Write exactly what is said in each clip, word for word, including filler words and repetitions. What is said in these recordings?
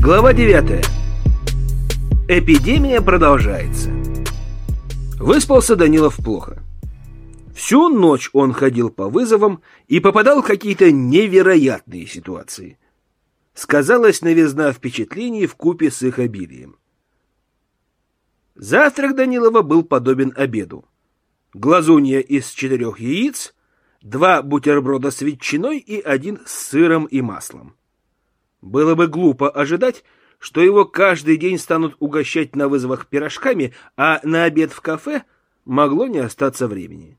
Глава девятая. Эпидемия продолжается. Выспался Данилов плохо. Всю ночь он ходил по вызовам и попадал в какие-то невероятные ситуации. Сказалась новизна впечатлений вкупе с их обилием. Завтрак Данилова был подобен обеду. Глазунья из четырех яиц, два бутерброда с ветчиной и один с сыром и маслом. Было бы глупо ожидать, что его каждый день станут угощать на вызовах пирожками, а на обед в кафе могло не остаться времени.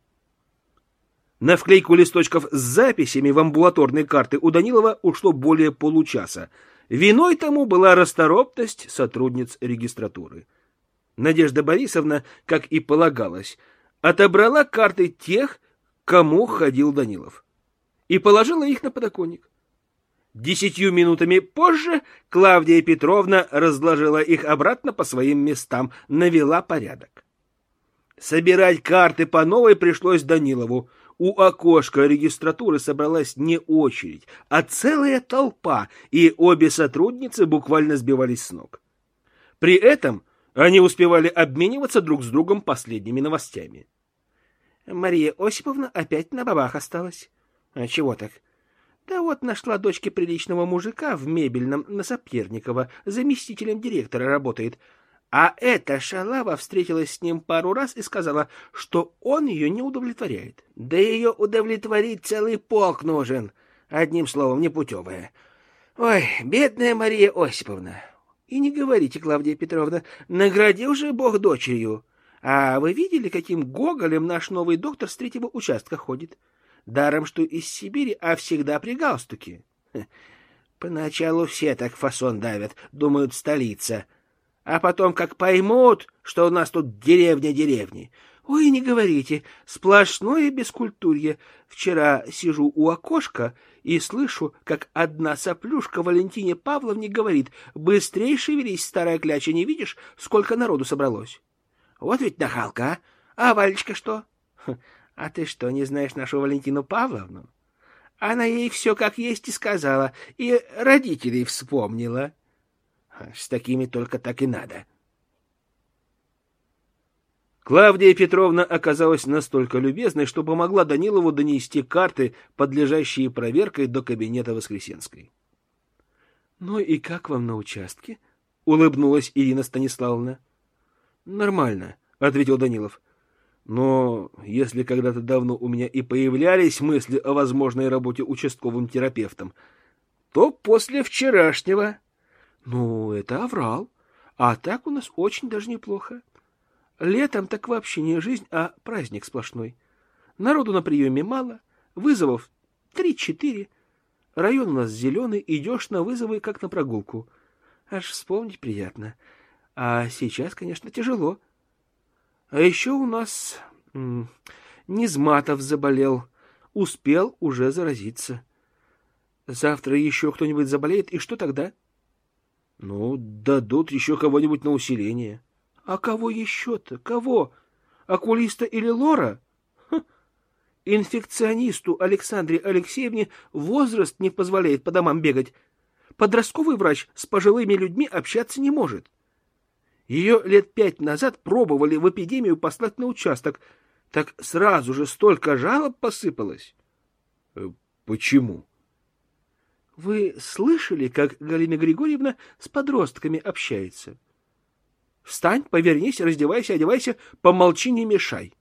На вклейку листочков с записями в амбулаторной карты у Данилова ушло более получаса. Виной тому была расторопность сотрудниц регистратуры. Надежда Борисовна, как и полагалось, отобрала карты тех, кому ходил Данилов, и положила их на подоконник. Десятью минутами позже Клавдия Петровна разложила их обратно по своим местам, навела порядок. Собирать карты по новой пришлось Данилову. У окошка регистратуры собралась не очередь, а целая толпа, и обе сотрудницы буквально сбивались с ног. При этом они успевали обмениваться друг с другом последними новостями. Мария Осиповна опять на бабах осталась. А чего так? Да вот нашла дочке приличного мужика в мебельном на Соперникова, заместителем директора работает. А эта шалава встретилась с ним пару раз и сказала, что он ее не удовлетворяет. Да ее удовлетворить целый полк нужен. Одним словом, непутевая. Ой, бедная Мария Осиповна. И не говорите, Клавдия Петровна, наградил же Бог дочерью. А вы видели, каким гоголем наш новый доктор с третьего участка ходит? Даром, что из Сибири, а всегда при галстуке. Поначалу все так фасон давят, думают, столица. А потом, как поймут, что у нас тут деревня деревни. Ой, не говорите, сплошное бескультурье. Вчера сижу у окошка и слышу, как одна соплюшка Валентине Павловне говорит: «Быстрей шевелись, старая кляча, не видишь, сколько народу собралось?» Вот ведь нахалка, а? А Валечка что? А ты что, не знаешь нашу Валентину Павловну? Она ей все как есть и сказала, и родителей вспомнила. С такими только так и надо. Клавдия Петровна оказалась настолько любезной, что помогла Данилову донести карты, подлежащие проверкой, до кабинета Воскресенской. — Ну и как вам на участке? — улыбнулась Ирина Станиславовна. — Нормально, — ответил Данилов. — Но если когда-то давно у меня и появлялись мысли о возможной работе участковым терапевтом, то после вчерашнего... — Ну, это оврал. А так у нас очень даже неплохо. Летом так вообще не жизнь, а праздник сплошной. Народу на приеме мало, вызовов три-четыре. Район у нас зеленый, идешь на вызовы, как на прогулку. Аж вспомнить приятно. А сейчас, конечно, тяжело. А еще у нас м- Низматов заболел. Успел уже заразиться. Завтра еще кто-нибудь заболеет, и что тогда? Ну, дадут еще кого-нибудь на усиление. А кого еще-то? Кого? Окулиста или лора? Ха. Инфекционисту Александре Алексеевне возраст не позволяет по домам бегать. Подростковый врач с пожилыми людьми общаться не может. Ее лет пять назад пробовали в эпидемию послать на участок. Так сразу же столько жалоб посыпалось. Почему? Вы слышали, как Галина Григорьевна с подростками общается? Встань, повернись, раздевайся, одевайся, помолчи, не мешай.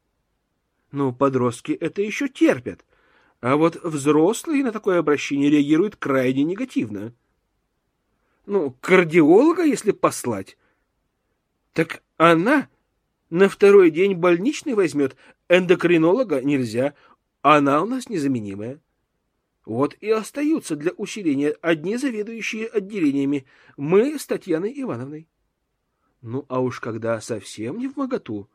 Ну, подростки это еще терпят. А вот взрослые на такое обращение реагируют крайне негативно. Ну, кардиолога, если послать, так она на второй день больничный возьмет, эндокринолога нельзя, она у нас незаменимая. Вот и остаются для усиления одни заведующие отделениями, мы с Татьяной Ивановной. Ну, а уж когда совсем не вмоготу,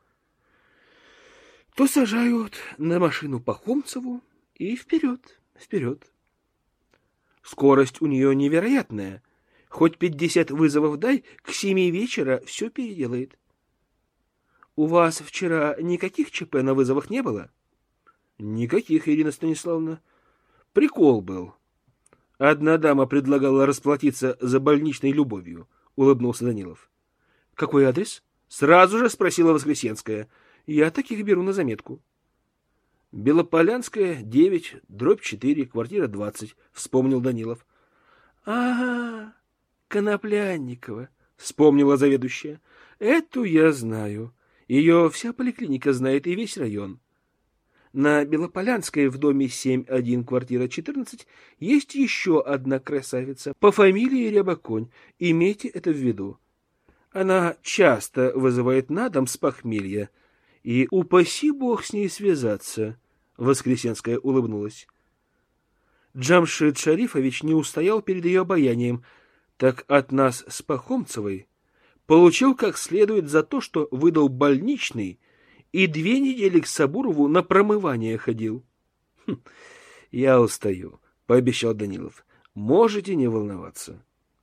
то сажают на машину Пахомцеву и вперед, вперед. Скорость у нее невероятная. Хоть пятьдесят вызовов дай, к семи вечера все переделает. У вас вчера никаких ЧП на вызовах не было? Никаких, Ирина Станиславовна. Прикол был. Одна дама предлагала расплатиться за больничной любовью, — улыбнулся Данилов. — Какой адрес? — сразу же спросила Воскресенская. — Я таких беру на заметку. — Белополянская, девять, дробь четыре, квартира двадцать, — вспомнил Данилов. — Ага, Коноплянникова, — вспомнила заведующая. — Эту я знаю. Ее вся поликлиника знает и весь район. На Белополянской в доме семь один, квартира четырнадцать, есть еще одна красавица по фамилии Рябоконь. Имейте это в виду. Она часто вызывает на дом с похмелья, и упаси бог с ней связаться, — Воскресенская улыбнулась. Джамшид Шарифович не устоял перед ее обаянием, так от нас с Пахомцевой получил как следует за то, что выдал больничный и две недели к Сабурову на промывание ходил. Хм, — Я устаю, — пообещал Данилов. — Можете не волноваться.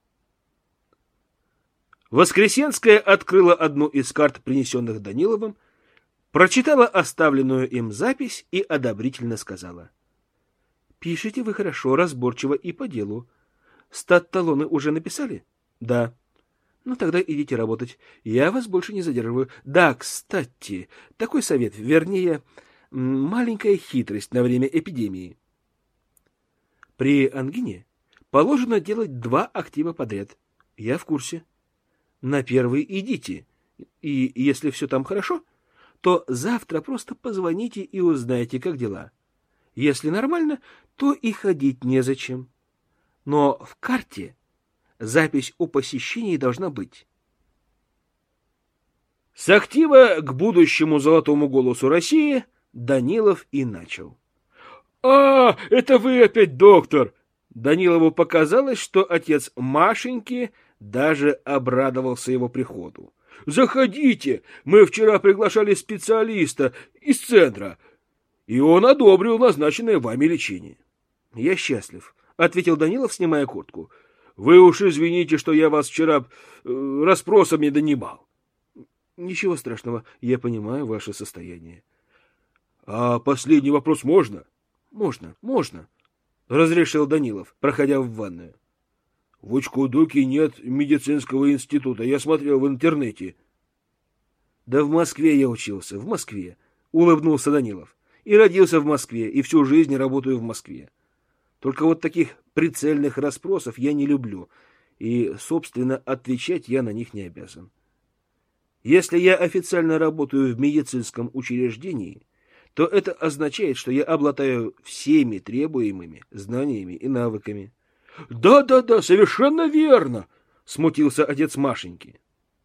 Воскресенская открыла одну из карт, принесенных Даниловым, прочитала оставленную им запись и одобрительно сказала. — Пишите вы хорошо, разборчиво и по делу. Стат-талоны уже написали? — Да. Ну, тогда идите работать. Я вас больше не задерживаю. Да, кстати, такой совет, вернее, маленькая хитрость на время эпидемии. При ангине положено делать два актива подряд. Я в курсе. На первый идите. И если все там хорошо, то завтра просто позвоните и узнайте, как дела. Если нормально, то и ходить незачем. Но в карте запись о посещении должна быть. С актива к будущему золотому голосу России Данилов и начал. — А, это вы опять, доктор! Данилову показалось, что отец Машеньки даже обрадовался его приходу. — Заходите! Мы вчера приглашали специалиста из центра, и он одобрил назначенное вами лечение. — Я счастлив, — ответил Данилов, снимая куртку. — Вы уж извините, что я вас вчера э, расспросами донимал. — Ничего страшного, я понимаю ваше состояние. — А последний вопрос можно? — Можно, можно, — разрешил Данилов, проходя в ванную. — В Учкудуке нет медицинского института, я смотрел в интернете. — Да в Москве я учился, в Москве, — улыбнулся Данилов. — И родился в Москве, и всю жизнь работаю в Москве. Только вот таких прицельных расспросов я не люблю, и, собственно, отвечать я на них не обязан. Если я официально работаю в медицинском учреждении, то это означает, что я обладаю всеми требуемыми знаниями и навыками. «Да, да, да, совершенно верно!» — смутился отец Машеньки.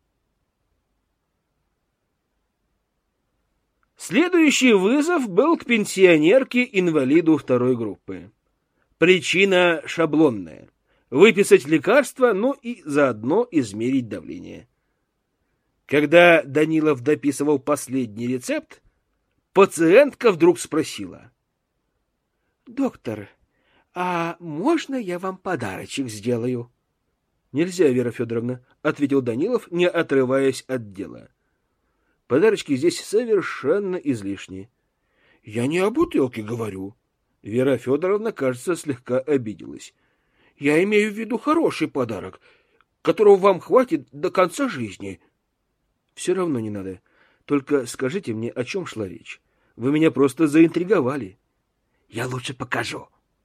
Следующий вызов был к пенсионерке-инвалиду второй группы. Причина шаблонная. Выписать лекарства, ну и заодно измерить давление. Когда Данилов дописывал последний рецепт, пациентка вдруг спросила. — Доктор, а можно я вам подарочек сделаю? — Нельзя, Вера Федоровна, — ответил Данилов, не отрываясь от дела. — Подарочки здесь совершенно излишни. — Я не о бутылке говорю. Вера Федоровна, кажется, слегка обиделась. — Я имею в виду хороший подарок, которого вам хватит до конца жизни. — Все равно не надо. Только скажите мне, о чем шла речь. Вы меня просто заинтриговали. — Я лучше покажу.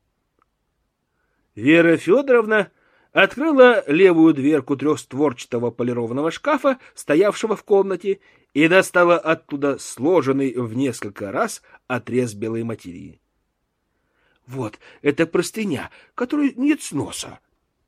Вера Федоровна открыла левую дверку трехстворчатого полированного шкафа, стоявшего в комнате, и достала оттуда сложенный в несколько раз отрез белой материи. — Вот, это простыня, которой нет сноса.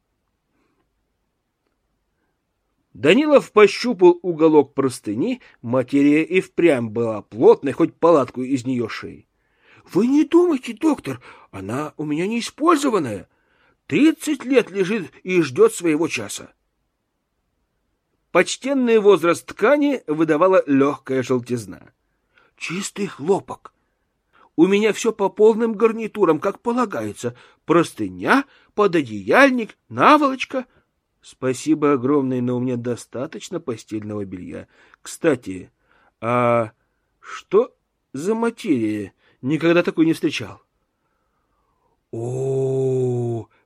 Данилов пощупал уголок простыни, материя и впрямь была плотной, хоть палатку из нее шей. — Вы не думайте, доктор, она у меня не использованная. Тридцать лет лежит и ждет своего часа. Почтенный возраст ткани выдавала легкая желтизна. — Чистый хлопок. У меня все по полным гарнитурам, как полагается. Простыня, пододеяльник, наволочка. Спасибо огромное, но у меня достаточно постельного белья. Кстати, а что за материя? Никогда такой не встречал. О,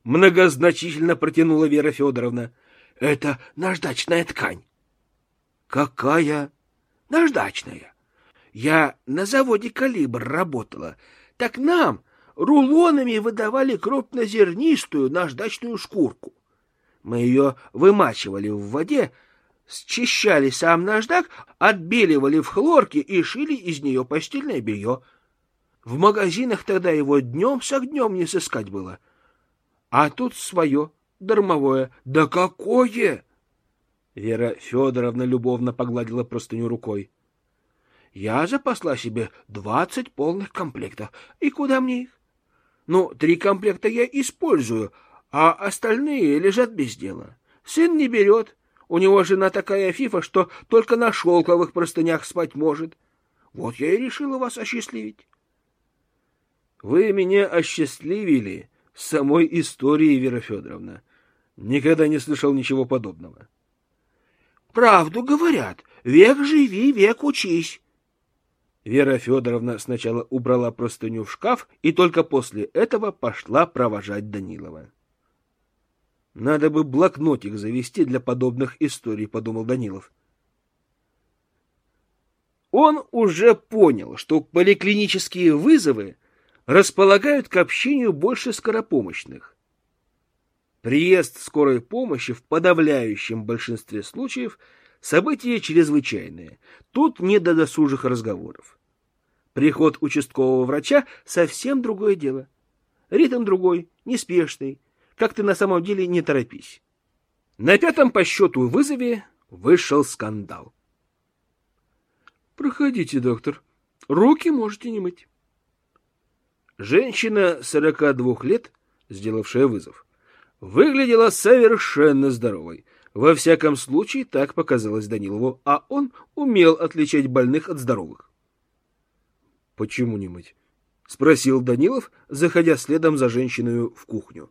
Многозначительно протянула Вера Федоровна. Это наждачная ткань. Какая? Наждачная. Я на заводе «Калибр» работала. Так нам рулонами выдавали крупнозернистую наждачную шкурку. Мы ее вымачивали в воде, счищали сам наждак, отбеливали в хлорке и шили из нее постельное белье. В магазинах тогда его днем с огнем не сыскать было. А тут свое, дармовое. Да какое! Вера Федоровна любовно погладила простыню рукой. Я запасла себе двадцать полных комплектов. И куда мне их? Ну, три комплекта я использую, а остальные лежат без дела. Сын не берет. У него жена такая фифа, что только на шелковых простынях спать может. Вот я и решила вас осчастливить. Вы меня осчастливили самой историей, Вера Федоровна. Никогда не слышал ничего подобного. Правду говорят. Век живи, век учись. Вера Федоровна сначала убрала простыню в шкаф и только после этого пошла провожать Данилова. Надо бы блокнотик завести для подобных историй, подумал Данилов. Он уже понял, что поликлинические вызовы располагают к общению больше скоропомощных. Приезд скорой помощи в подавляющем большинстве случаев событие чрезвычайное. Тут не до досужих разговоров. Приход участкового врача — совсем другое дело. Ритм другой, неспешный. Как ты на самом деле не торопись. На пятом по счету вызове вышел скандал. Проходите, доктор. Руки можете не мыть. Женщина сорока двух лет, сделавшая вызов, выглядела совершенно здоровой. Во всяком случае, так показалось Данилову, а он умел отличать больных от здоровых. — Почему не мыть? — спросил Данилов, заходя следом за женщиной в кухню.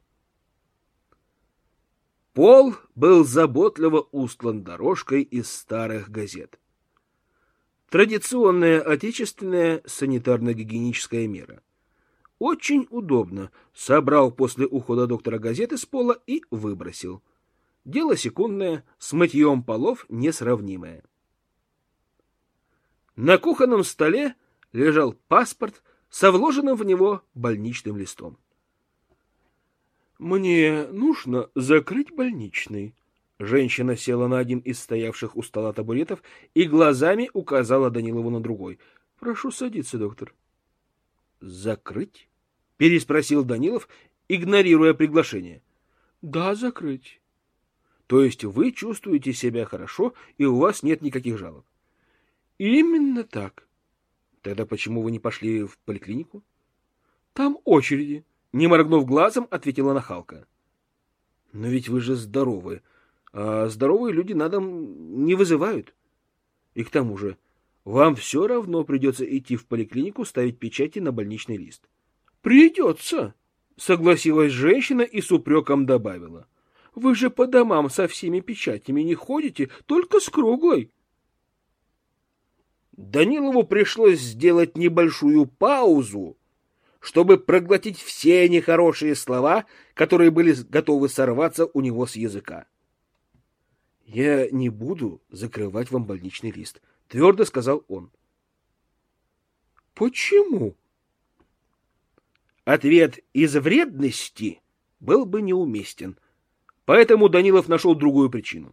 Пол был заботливо устлан дорожкой из старых газет. Традиционная отечественная санитарно-гигиеническая мера. Очень удобно. Собрал после ухода доктора газеты с пола и выбросил. Дело секундное, с мытьем полов несравнимое. На кухонном столе лежал паспорт со вложенным в него больничным листом. «Мне нужно закрыть больничный». Женщина села на один из стоявших у стола табуретов и глазами указала Данилову на другой. «Прошу садиться, доктор». «Закрыть?» — переспросил Данилов, игнорируя приглашение. «Да, закрыть». «То есть вы чувствуете себя хорошо, и у вас нет никаких жалоб?» «Именно так». «Тогда почему вы не пошли в поликлинику?» «Там очереди». Не моргнув глазом, ответила нахалка. «Но ведь вы же здоровы, а здоровые люди на дом не вызывают. И к тому же, вам все равно придется идти в поликлинику ставить печати на больничный лист». «Придется», — согласилась женщина и с упреком добавила. «Вы же по домам со всеми печатями не ходите, только с круглой». Данилову пришлось сделать небольшую паузу, чтобы проглотить все нехорошие слова, которые были готовы сорваться у него с языка. «Я не буду закрывать вам больничный лист», — твердо сказал он. «Почему?» Ответ из вредности был бы неуместен, поэтому Данилов нашел другую причину.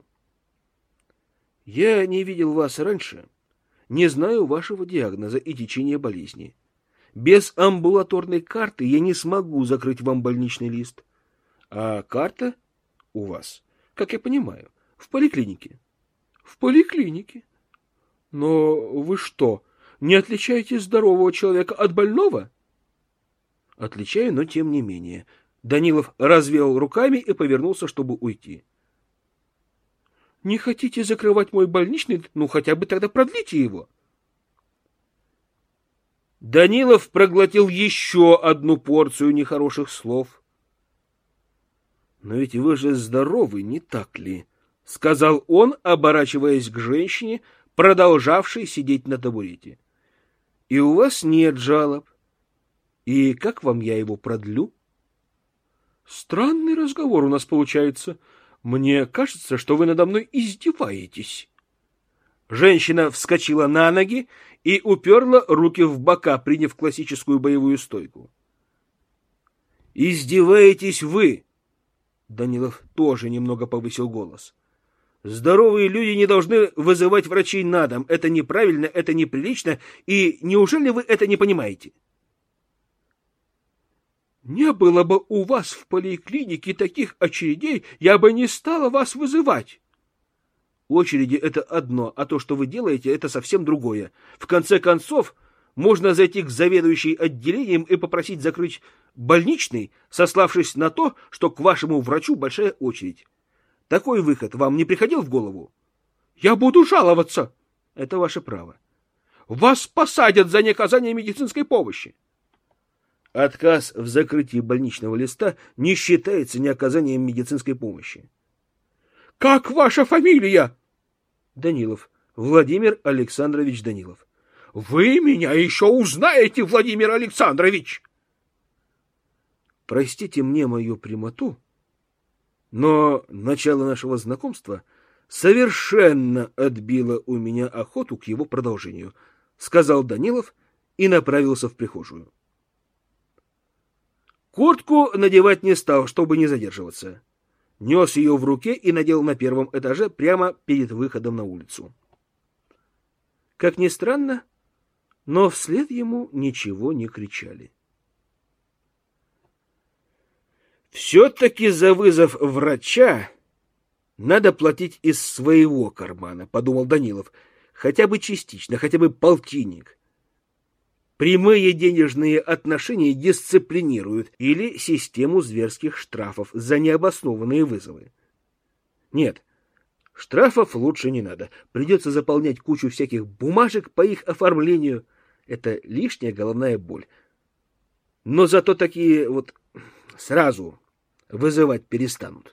«Я не видел вас раньше, не знаю вашего диагноза и течения болезни. Без амбулаторной карты я не смогу закрыть вам больничный лист. А карта у вас, как я понимаю, в поликлинике». «В поликлинике? Но вы что, не отличаете здорового человека от больного?» «Отличаю, но тем не менее». Данилов развел руками и повернулся, чтобы уйти. «Не хотите закрывать мой больничный? Ну, хотя бы тогда продлите его». Данилов проглотил еще одну порцию нехороших слов. «Но ведь вы же здоровы, не так ли?» — сказал он, оборачиваясь к женщине, продолжавшей сидеть на табурете. «И у вас нет жалоб. И как вам я его продлю?» Странный разговор у нас получается. Мне кажется, что вы надо мной издеваетесь. Женщина вскочила на ноги и уперла руки в бока, приняв классическую боевую стойку. «Издеваетесь вы!» Данилов тоже немного повысил голос. «Здоровые люди не должны вызывать врачей на дом. Это неправильно, это неприлично, и неужели вы это не понимаете?» «Не было бы у вас в поликлинике таких очередей, я бы не стала вас вызывать». «Очереди — это одно, а то, что вы делаете, это совсем другое. В конце концов, можно зайти к заведующей отделением и попросить закрыть больничный, сославшись на то, что к вашему врачу большая очередь. Такой выход вам не приходил в голову?» «Я буду жаловаться». «Это ваше право». «Вас посадят за неоказание медицинской помощи». Отказ в закрытии больничного листа не считается неоказанием медицинской помощи. «Как ваша фамилия?» «Данилов. Владимир Александрович Данилов». «Вы меня еще узнаете, Владимир Александрович!» Простите мне мою прямоту, но начало нашего знакомства совершенно отбило у меня охоту к его продолжению, сказал Данилов и направился в прихожую. Куртку надевать не стал, чтобы не задерживаться. Нес ее в руке и надел на первом этаже прямо перед выходом на улицу. Как ни странно, но вслед ему ничего не кричали. «Все-таки за вызов врача надо платить из своего кармана», — подумал Данилов. «Хотя бы частично, хотя бы полтинник. Прямые денежные отношения дисциплинируют или систему зверских штрафов за необоснованные вызовы. Нет, штрафов лучше не надо. Придется заполнять кучу всяких бумажек по их оформлению. Это лишняя головная боль. Но зато такие вот сразу вызывать перестанут».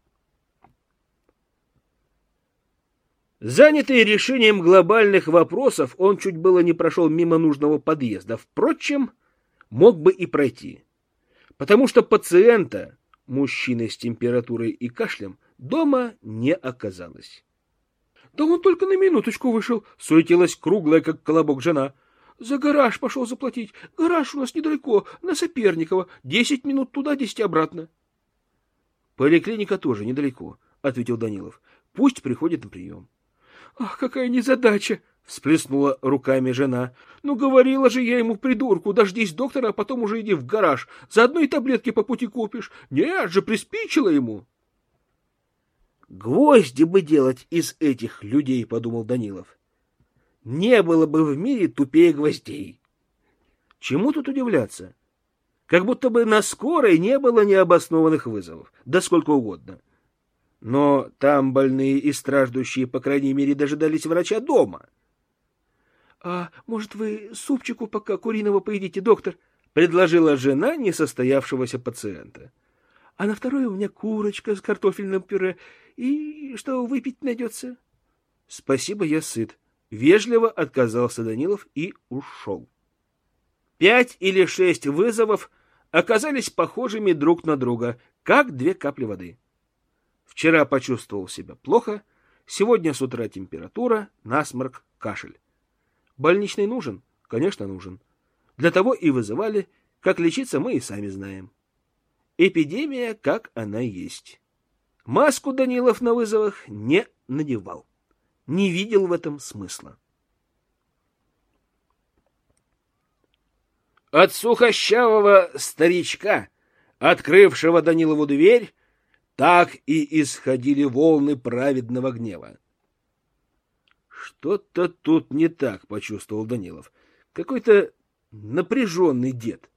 Занятый решением глобальных вопросов, он чуть было не прошел мимо нужного подъезда. Впрочем, мог бы и пройти. Потому что пациента, мужчины с температурой и кашлем, дома не оказалось. «Да он только на минуточку вышел», — суетилась круглая, как колобок, жена. «За гараж пошел заплатить. Гараж у нас недалеко, на Соперникова. Десять минут туда, десять обратно». «Поликлиника тоже недалеко», — ответил Данилов. «Пусть приходит на прием». «Ах, какая незадача!» — всплеснула руками жена. «Ну, говорила же я ему, придурку, дождись доктора, а потом уже иди в гараж. Заодно и таблетки по пути купишь. Нет же, приспичило ему». «Гвозди бы делать из этих людей», — подумал Данилов. «Не было бы в мире тупее гвоздей». Чему тут удивляться? Как будто бы на скорой не было необоснованных вызовов. Да сколько угодно. Но там больные и страждущие, по крайней мере, дожидались врача дома. — А может, вы супчику пока куриного поедите, доктор? — предложила жена несостоявшегося пациента. — А на второе у меня курочка с картофельным пюре. И что выпить найдется? — Спасибо, я сыт. Вежливо отказался Данилов и ушел. Пять или шесть вызовов оказались похожими друг на друга, как две капли воды. Вчера почувствовал себя плохо, сегодня с утра температура, насморк, кашель. Больничный нужен? Конечно, нужен. Для того и вызывали, как лечиться мы и сами знаем. Эпидемия, как она есть. Маску Данилов на вызовах не надевал. Не видел в этом смысла. От сухощавого старичка, открывшего Данилову дверь, так и исходили волны праведного гнева. Что-то тут не так, почувствовал Данилов. Какой-то напряженный дед.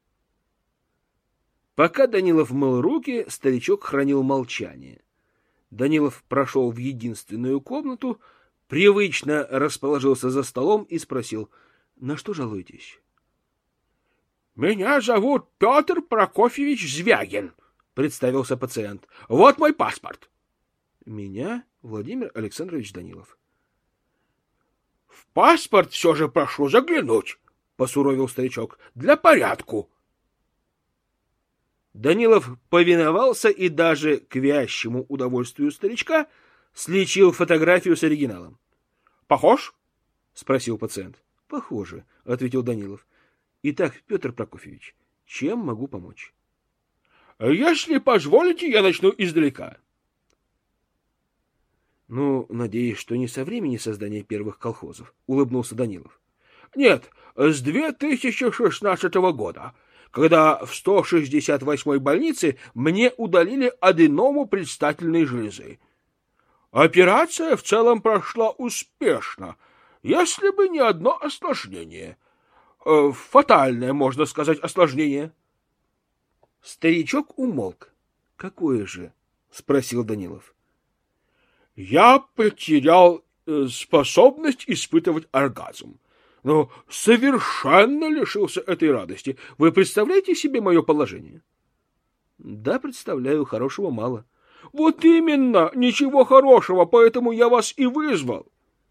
Пока Данилов мыл руки, старичок хранил молчание. Данилов прошел в единственную комнату, привычно расположился за столом и спросил: «На что жалуетесь?» «Меня зовут Петр Прокофьевич Звягин», — представился пациент. «Вот мой паспорт». «Меня Владимир Александрович Данилов». «В паспорт все же прошу заглянуть», — посуровил старичок, — «для порядку». Данилов повиновался и даже к вящему удовольствию старичка сличил фотографию с оригиналом. — Похож? — спросил пациент. — Похоже, — ответил Данилов. — Итак, Петр Прокофьевич, чем могу помочь? — Если позволите, я начну издалека. — Ну, надеюсь, что не со времени создания первых колхозов, — улыбнулся Данилов. — Нет, с две тысячи шестнадцатого года, когда в сто шестьдесят восьмой больнице мне удалили аденому предстательной железы. Операция в целом прошла успешно, если бы не одно осложнение. Фатальное, можно сказать, осложнение. Старичок умолк. — Какое же? — спросил Данилов. — Я потерял способность испытывать оргазм. Но совершенно лишился этой радости. Вы представляете себе мое положение? — Да, представляю, хорошего мало. — Вот именно, ничего хорошего, поэтому я вас и вызвал.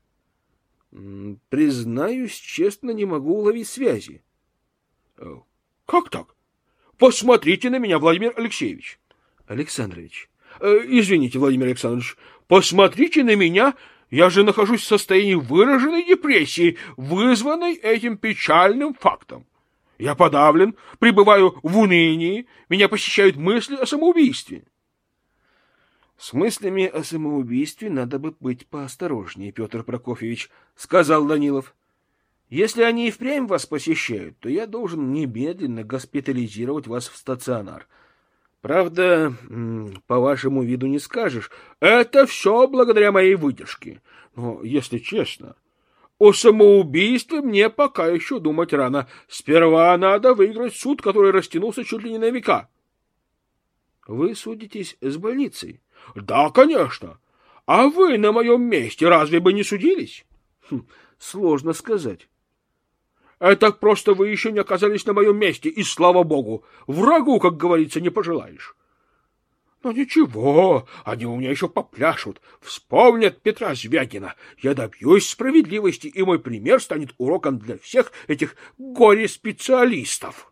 — Признаюсь, честно, не могу уловить связи. — Как так? Посмотрите на меня, Владимир Алексеевич. — Александрович. Э, — Извините, Владимир Александрович, посмотрите на меня. Я же нахожусь в состоянии выраженной депрессии, вызванной этим печальным фактом. Я подавлен, пребываю в унынии, меня посещают мысли о самоубийстве. — С мыслями о самоубийстве надо бы быть поосторожнее, Петр Прокофьевич, — сказал Данилов. — Если они и впрямь вас посещают, то я должен немедленно госпитализировать вас в стационар. Правда, по вашему виду не скажешь. Это все благодаря моей выдержке. Но, если честно, о самоубийстве мне пока еще думать рано. Сперва надо выиграть суд, который растянулся чуть ли не на века. Вы судитесь с больницей? Да, конечно. А вы на моем месте разве бы не судились? Хм, сложно сказать. Это просто вы еще не оказались на моем месте, и слава богу, врагу, как говорится, не пожелаешь. Но ничего, они у меня еще попляшут, вспомнят Петра Звягина. Я добьюсь справедливости, и мой пример станет уроком для всех этих горе-специалистов.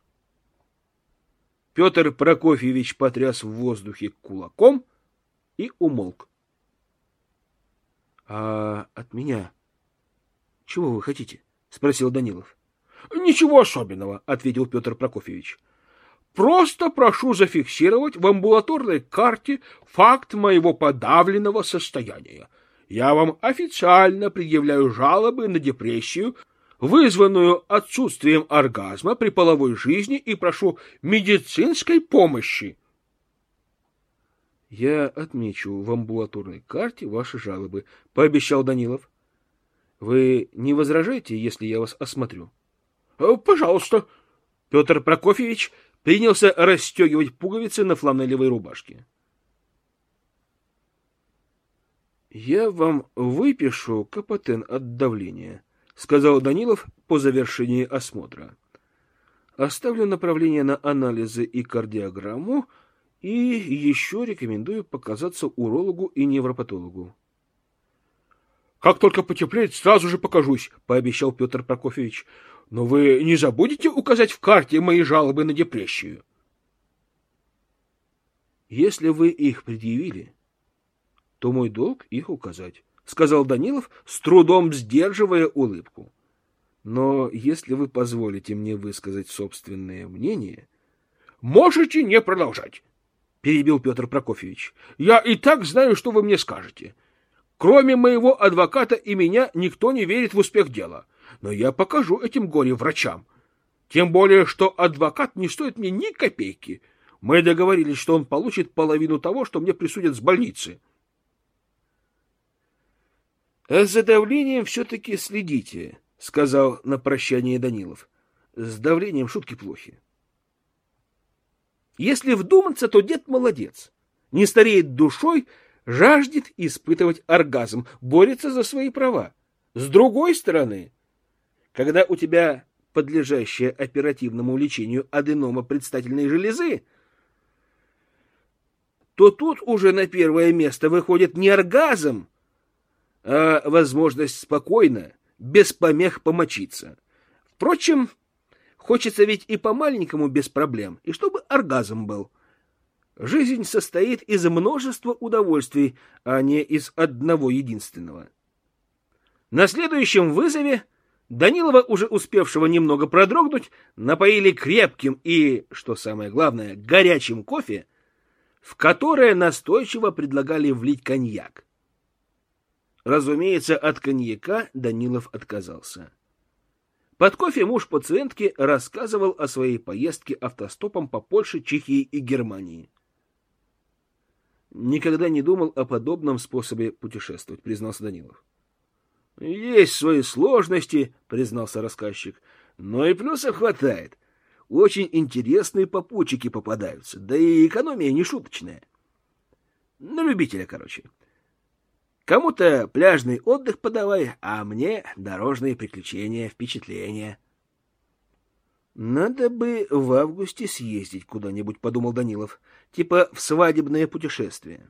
Петр Прокофьевич потряс в воздухе кулаком и умолк. — А от меня чего вы хотите? — спросил Данилов. — Ничего особенного, — ответил Петр Прокофьевич. — Просто прошу зафиксировать в амбулаторной карте факт моего подавленного состояния. Я вам официально предъявляю жалобы на депрессию, вызванную отсутствием оргазма при половой жизни, и прошу медицинской помощи. — Я отмечу в амбулаторной карте ваши жалобы, — пообещал Данилов. — Вы не возражаете, если я вас осмотрю? — Пожалуйста. Петр Прокофьевич принялся расстегивать пуговицы на фланелевой рубашке. — Я вам выпишу капотен от давления, — сказал Данилов по завершении осмотра. — Оставлю направление на анализы и кардиограмму, и еще рекомендую показаться урологу и невропатологу. — Как только потеплеет, сразу же покажусь, — пообещал Петр Прокофьевич. — Но вы не забудете указать в карте мои жалобы на депрессию? — Если вы их предъявили, то мой долг их указать, — сказал Данилов, с трудом сдерживая улыбку. — Но если вы позволите мне высказать собственное мнение... — Можете не продолжать, — перебил Петр Прокофьевич. — Я и так знаю, что вы мне скажете. Кроме моего адвоката и меня никто не верит в успех дела. Но я покажу этим горе-врачам. Тем более, что адвокат не стоит мне ни копейки. Мы договорились, что он получит половину того, что мне присудят с больницы. — А за давлением все-таки следите, — сказал на прощание Данилов. — С давлением шутки плохи. Если вдуматься, то дед молодец. Не стареет душой, жаждет испытывать оргазм, борется за свои права. С другой стороны, когда у тебя подлежащая оперативному лечению аденома предстательной железы, то тут уже на первое место выходит не оргазм, а возможность спокойно, без помех помочиться. Впрочем, хочется ведь и по-маленькому без проблем, и чтобы оргазм был. Жизнь состоит из множества удовольствий, а не из одного единственного. На следующем вызове Данилова, уже успевшего немного продрогнуть, напоили крепким и, что самое главное, горячим кофе, в которое настойчиво предлагали влить коньяк. Разумеется, от коньяка Данилов отказался. Под кофе муж пациентки рассказывал о своей поездке автостопом по Польше, Чехии и Германии. «Никогда не думал о подобном способе путешествовать», — признался Данилов. «Есть свои сложности», — признался рассказчик, — «но и плюсов хватает. Очень интересные попутчики попадаются, да и экономия не шуточная. На любителя, короче. Кому-то пляжный отдых подавай, а мне дорожные приключения, впечатления». «Надо бы в августе съездить куда-нибудь», — подумал Данилов, — «типа в свадебное путешествие».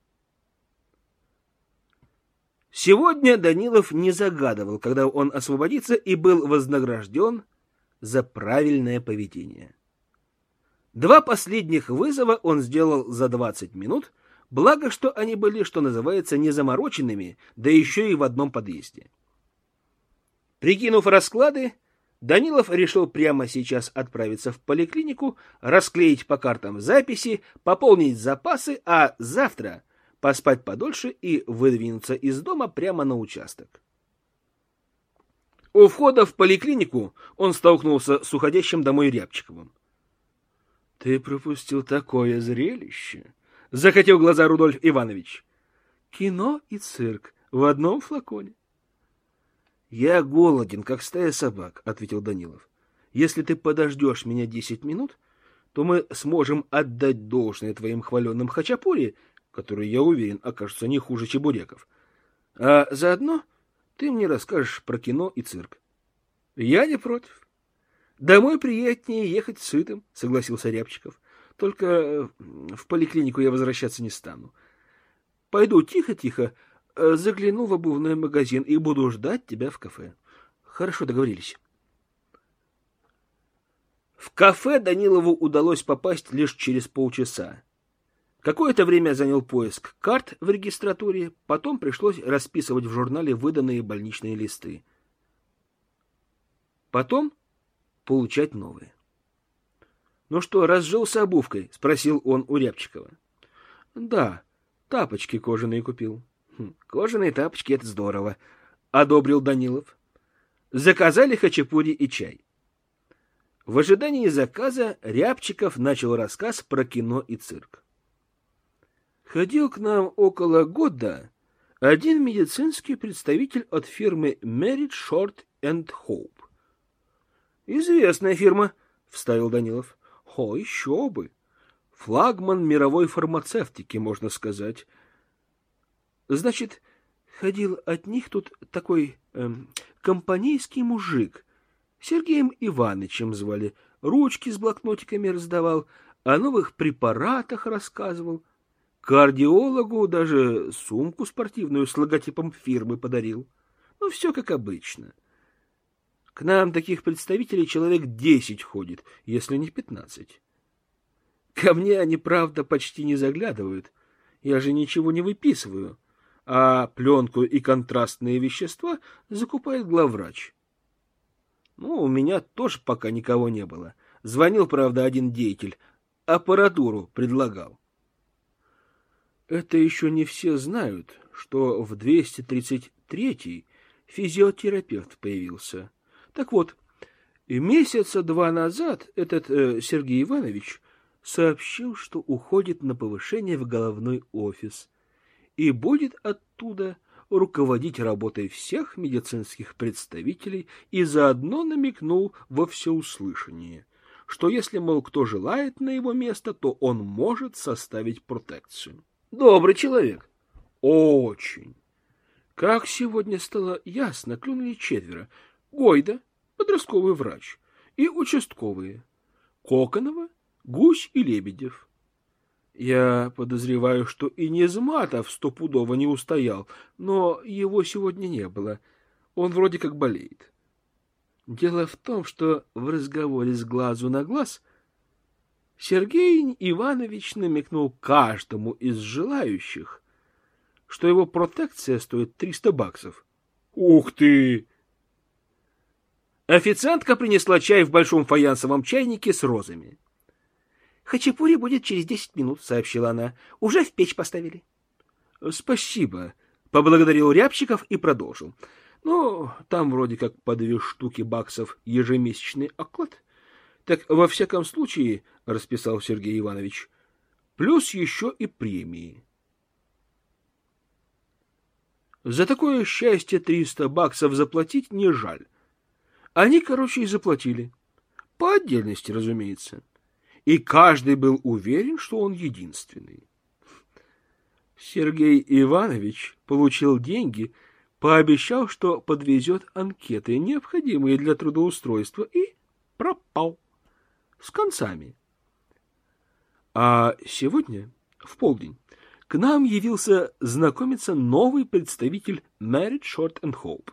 Сегодня Данилов не загадывал, когда он освободится, и был вознагражден за правильное поведение. Два последних вызова он сделал за двадцать минут, благо, что они были, что называется, незамороченными, да еще и в одном подъезде. Прикинув расклады, Данилов решил прямо сейчас отправиться в поликлинику, расклеить по картам записи, пополнить запасы, а завтра поспать подольше и выдвинуться из дома прямо на участок. У входа в поликлинику он столкнулся с уходящим домой Рябчиковым. — Ты пропустил такое зрелище! — закатил глаза Рудольф Иванович. — Кино и цирк в одном флаконе. — Я голоден, как стая собак, — ответил Данилов. — Если ты подождешь меня десять минут, то мы сможем отдать должное твоим хваленным хачапури, которые, я уверен, окажутся не хуже чебуреков. А заодно ты мне расскажешь про кино и цирк. — Я не против. — Домой приятнее ехать сытым, — согласился Рябчиков. — Только в поликлинику я возвращаться не стану. Пойду тихо-тихо, загляну в обувной магазин и буду ждать тебя в кафе. Хорошо, договорились. В кафе Данилову удалось попасть лишь через полчаса. Какое-то время занял поиск карт в регистратуре, потом пришлось расписывать в журнале выданные больничные листы. Потом получать новые. — Ну что, разжился обувкой? — спросил он у Рябчикова. — Да, тапочки кожаные купил. Хм, — Кожаные тапочки — это здорово, — одобрил Данилов. Заказали хачапури и чай. В ожидании заказа Рябчиков начал рассказ про кино и цирк. Ходил к нам около года один медицинский представитель от фирмы Merit Short and Hope. — Известная фирма, — вставил Данилов. — О, еще бы! Флагман мировой фармацевтики, можно сказать. Значит, ходил от них тут такой эм, компанейский мужик. Сергеем Иванычем звали. Ручки с блокнотиками раздавал, о новых препаратах рассказывал. Кардиологу даже сумку спортивную с логотипом фирмы подарил. Ну, все как обычно. К нам таких представителей человек десять ходит, если не пятнадцать. Ко мне они, правда, почти не заглядывают. Я же ничего не выписываю. А пленку и контрастные вещества закупает главврач. Ну, у меня тоже пока никого не было. Звонил, правда, один деятель. Аппаратуру предлагал. Это еще не все знают, что в двести тридцать третьей физиотерапевт появился. Так вот, месяца два назад этот э, Сергей Иванович сообщил, что уходит на повышение в головной офис и будет оттуда руководить работой всех медицинских представителей, и заодно намекнул во всеуслышание, что если, мол, кто желает на его место, то он может составить протекцию. Добрый человек. Очень. Как сегодня стало ясно, клюнули четверо. Гойда, подростковый врач, и участковые. Коконова, Гусь и Лебедев. Я подозреваю, что и Низматов стопудово не устоял, но его сегодня не было. Он вроде как болеет. Дело в том, что в разговоре с глазу на глаз Сергей Иванович намекнул каждому из желающих, что его протекция стоит триста баксов. Ух ты! Официантка принесла чай в большом фаянсовом чайнике с розами. «Хачапури будет через десять минут», — сообщила она. «Уже в печь поставили». «Спасибо», — поблагодарил Рябчиков и продолжил. «Ну, там вроде как по две штуки баксов ежемесячный оклад. Так, во всяком случае, — расписал Сергей Иванович, — плюс еще и премии. За такое счастье триста баксов заплатить не жаль. Они, короче, и заплатили. По отдельности, разумеется. И каждый был уверен, что он единственный. Сергей Иванович получил деньги, пообещал, что подвезет анкеты, необходимые для трудоустройства, и пропал. С концами. А сегодня, в полдень, к нам явился знакомиться новый представитель Marriage Short and Hope.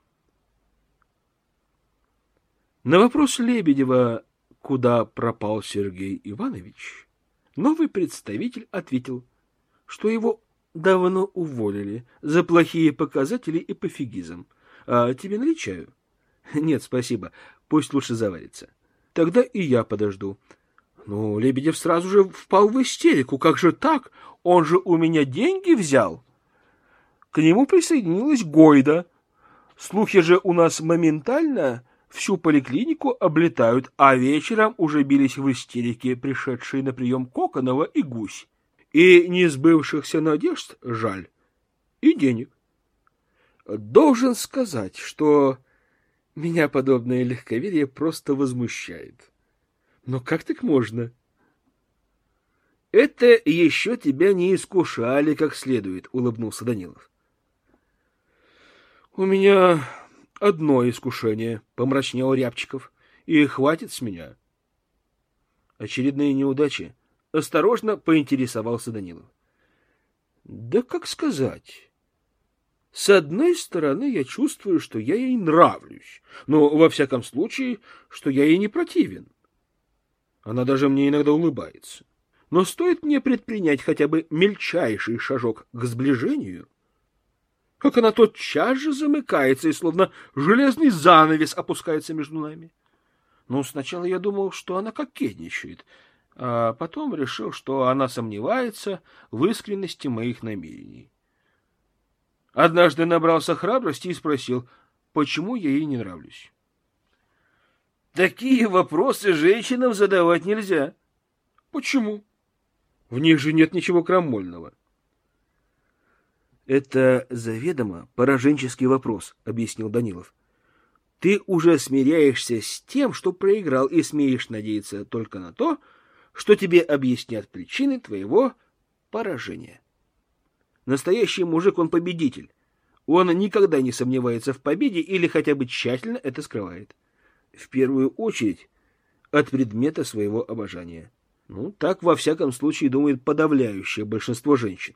На вопрос Лебедева, куда пропал Сергей Иванович, новый представитель ответил, что его давно уволили за плохие показатели и пофигизм. А тебе налить чаю? Нет, спасибо, пусть лучше заварится. Тогда и я подожду. Ну, Лебедев сразу же впал в истерику. Как же так? Он же у меня деньги взял. К нему присоединилась Гойда. Слухи же у нас моментально всю поликлинику облетают, а вечером уже бились в истерике пришедшие на прием Коконова и Гусь. И несбывшихся надежд жаль, и денег. Должен сказать, что меня подобное легковерие просто возмущает. Но как так можно? Это еще тебя не искушали как следует, улыбнулся Данилов. У меня одно искушение, помрачнел Рябчиков, и хватит с меня. Очередные неудачи? Осторожно поинтересовался Данилов. Да как сказать? С одной стороны, я чувствую, что я ей нравлюсь, но, во всяком случае, что я ей не противен. Она даже мне иногда улыбается. Но стоит мне предпринять хотя бы мельчайший шажок к сближению, как она тотчас же замыкается и словно железный занавес опускается между нами. Ну, сначала я думал, что она кокетничает, а потом решил, что она сомневается в искренности моих намерений. Однажды набрался храбрости и спросил, почему я ей не нравлюсь. Такие вопросы женщинам задавать нельзя. Почему? В них же нет ничего крамольного. Это заведомо пораженческий вопрос, объяснил Данилов. Ты уже смиряешься с тем, что проиграл, и смеешь надеяться только на то, что тебе объяснят причины твоего поражения. Настоящий мужик, он победитель. Он никогда не сомневается в победе или хотя бы тщательно это скрывает. В первую очередь от предмета своего обожания. Ну, так, во всяком случае, думает подавляющее большинство женщин.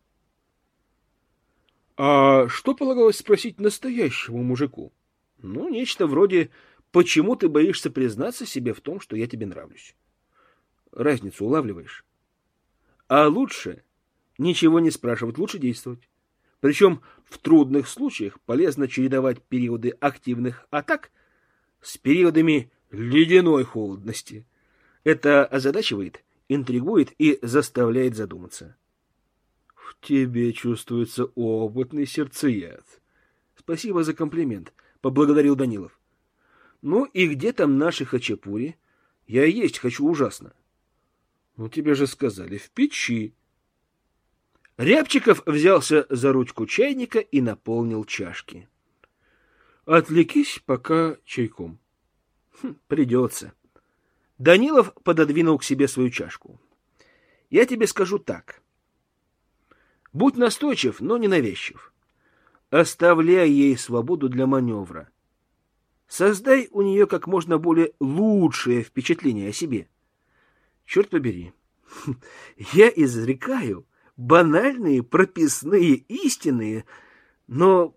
А что полагалось спросить настоящему мужику? Ну, нечто вроде «почему ты боишься признаться себе в том, что я тебе нравлюсь?» Разницу улавливаешь? А лучше ничего не спрашивать, лучше действовать. Причем в трудных случаях полезно чередовать периоды активных атак с периодами ледяной холодности. Это озадачивает, интригует и заставляет задуматься. В тебе чувствуется опытный сердцеед. Спасибо за комплимент, поблагодарил Данилов. Ну и где там наши хачапури? Я есть хочу ужасно. Ну тебе же сказали, в печи. Рябчиков взялся за ручку чайника и наполнил чашки. Отвлекись пока чайком. Хм, придется. Данилов пододвинул к себе свою чашку. Я тебе скажу так. Будь настойчив, но не навязчив. Оставляй ей свободу для маневра. Создай у нее как можно более лучшее впечатление о себе. Черт побери, я изрекаю банальные прописные истины, но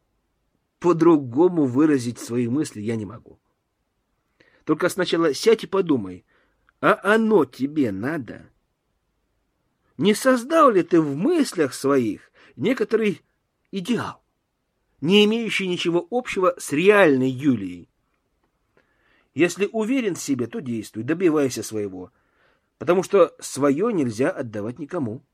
по-другому выразить свои мысли я не могу. Только сначала сядь и подумай, А оно тебе надо? Не создал ли ты в мыслях своих некоторый идеал, не имеющий ничего общего с реальной Юлией? Если уверен в себе, то действуй, добивайся своего, потому что свое нельзя отдавать никому.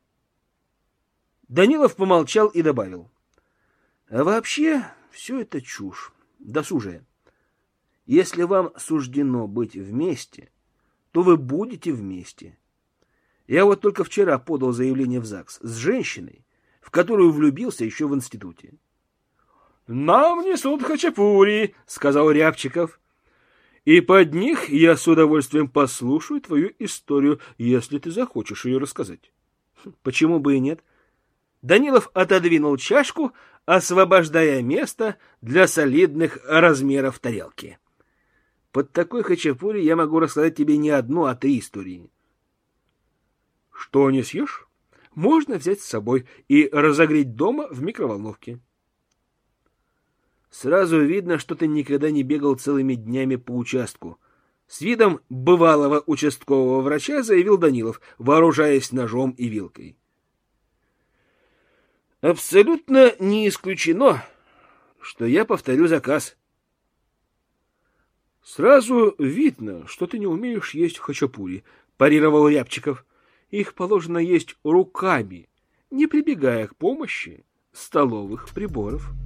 Данилов помолчал и добавил: а вообще все это чушь, досужая. Если вам суждено быть вместе, то вы будете вместе. Я вот только вчера подал заявление в ЗАГС с женщиной, в которую влюбился еще в институте. — Нам несут хачапури, — сказал Рябчиков. — И под них я с удовольствием послушаю твою историю, если ты захочешь ее рассказать. — Почему бы и нет? Данилов отодвинул чашку, освобождая место для солидных размеров тарелки. Под такой хачапури я могу рассказать тебе не одну, а три истории. Что не съешь, можно взять с собой и разогреть дома в микроволновке. Сразу видно, что ты никогда не бегал целыми днями по участку. С видом бывалого участкового врача заявил Данилов, вооружаясь ножом и вилкой. Абсолютно не исключено, что я повторю заказ. Сразу видно, что ты не умеешь есть хачапури, парировал Рябчиков. Их положено есть руками, не прибегая к помощи столовых приборов.